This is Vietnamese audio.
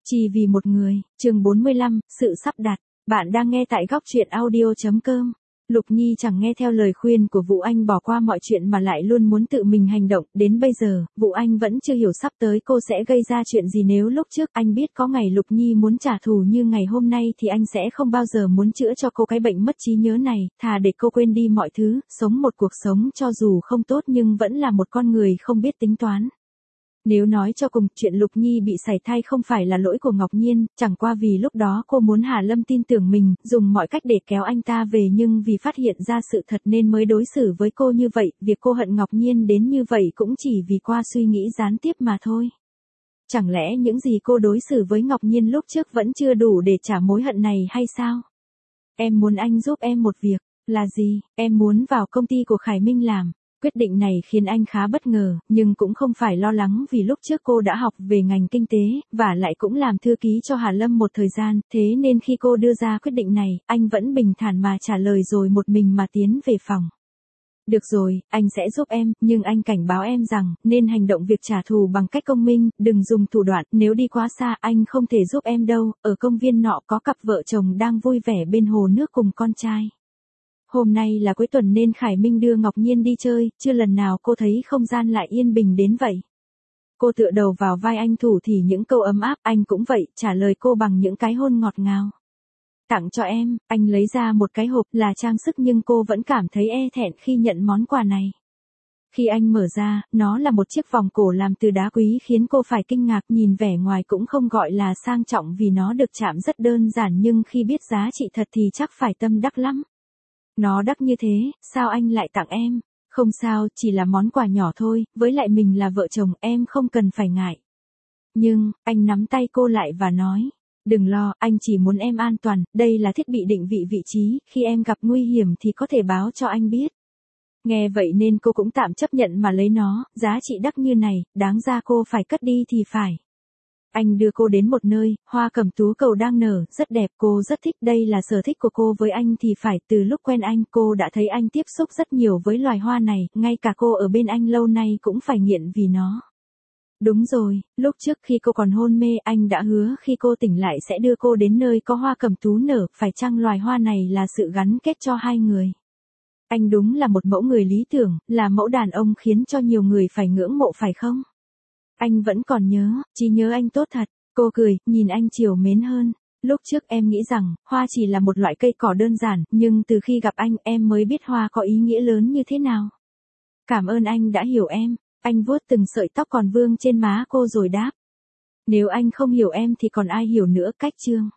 Chỉ vì một người, chương 45, sự sắp đặt. Bạn đang nghe tại góc truyện audio.com. Lục Nhi chẳng nghe theo lời khuyên của Vũ Anh bỏ qua mọi chuyện mà lại luôn muốn tự mình hành động. Đến bây giờ, Vũ Anh vẫn chưa hiểu sắp tới cô sẽ gây ra chuyện gì. Nếu lúc trước anh biết có ngày Lục Nhi muốn trả thù như ngày hôm nay thì anh sẽ không bao giờ muốn chữa cho cô cái bệnh mất trí nhớ này. Thà để cô quên đi mọi thứ, sống một cuộc sống cho dù không tốt nhưng vẫn là một con người không biết tính toán. Nếu nói cho cùng, chuyện Lục Nhi bị sảy thai không phải là lỗi của Ngọc Nhiên, chẳng qua vì lúc đó cô muốn Hà Lâm tin tưởng mình, dùng mọi cách để kéo anh ta về, nhưng vì phát hiện ra sự thật nên mới đối xử với cô như vậy. Việc cô hận Ngọc Nhiên đến như vậy cũng chỉ vì qua suy nghĩ gián tiếp mà thôi. Chẳng lẽ những gì cô đối xử với Ngọc Nhiên lúc trước vẫn chưa đủ để trả mối hận này hay sao? Em muốn anh giúp em một việc. Là gì? Em muốn vào công ty của Khải Minh làm. Quyết định này khiến anh khá bất ngờ, nhưng cũng không phải lo lắng vì lúc trước cô đã học về ngành kinh tế, và lại cũng làm thư ký cho Hà Lâm một thời gian, thế nên khi cô đưa ra quyết định này, anh vẫn bình thản mà trả lời rồi một mình mà tiến về phòng. Được rồi, anh sẽ giúp em, nhưng anh cảnh báo em rằng, nên hành động việc trả thù bằng cách công minh, đừng dùng thủ đoạn, nếu đi quá xa anh không thể giúp em đâu. Ở công viên nọ có cặp vợ chồng đang vui vẻ bên hồ nước cùng con trai. Hôm nay là cuối tuần nên Khải Minh đưa Ngọc Nhiên đi chơi, chưa lần nào cô thấy không gian lại yên bình đến vậy. Cô tựa đầu vào vai anh thủ thì những câu ấm áp, anh cũng vậy, trả lời cô bằng những cái hôn ngọt ngào. Tặng cho em, anh lấy ra một cái hộp là trang sức nhưng cô vẫn cảm thấy e thẹn khi nhận món quà này. Khi anh mở ra, nó là một chiếc vòng cổ làm từ đá quý khiến cô phải kinh ngạc, nhìn vẻ ngoài cũng không gọi là sang trọng vì nó được chạm rất đơn giản, nhưng khi biết giá trị thật thì chắc phải tâm đắc lắm. Nó đắt như thế, sao anh lại tặng em? Không sao, chỉ là món quà nhỏ thôi, với lại mình là vợ chồng, em không cần phải ngại. Nhưng, anh nắm tay cô lại và nói, đừng lo, anh chỉ muốn em an toàn, đây là thiết bị định vị vị trí, khi em gặp nguy hiểm thì có thể báo cho anh biết. Nghe vậy nên cô cũng tạm chấp nhận mà lấy nó, giá trị đắt như này, đáng ra cô phải cất đi thì phải. Anh đưa cô đến một nơi, hoa cẩm tú cầu đang nở, rất đẹp, cô rất thích, đây là sở thích của cô. Với anh thì phải, từ lúc quen anh, cô đã thấy anh tiếp xúc rất nhiều với loài hoa này, ngay cả cô ở bên anh lâu nay cũng phải nghiện vì nó. Đúng rồi, lúc trước khi cô còn hôn mê, anh đã hứa khi cô tỉnh lại sẽ đưa cô đến nơi có hoa cẩm tú nở, phải chăng loài hoa này là sự gắn kết cho hai người. Anh đúng là một mẫu người lý tưởng, là mẫu đàn ông khiến cho nhiều người phải ngưỡng mộ phải không? Anh vẫn còn nhớ, trí nhớ anh tốt thật. Cô cười, nhìn anh trìu mến hơn. Lúc trước em nghĩ rằng, hoa chỉ là một loại cây cỏ đơn giản, nhưng từ khi gặp anh, em mới biết hoa có ý nghĩa lớn như thế nào. Cảm ơn anh đã hiểu em. Anh vuốt từng sợi tóc còn vương trên má cô rồi đáp. Nếu anh không hiểu em thì còn ai hiểu nữa. Cách chương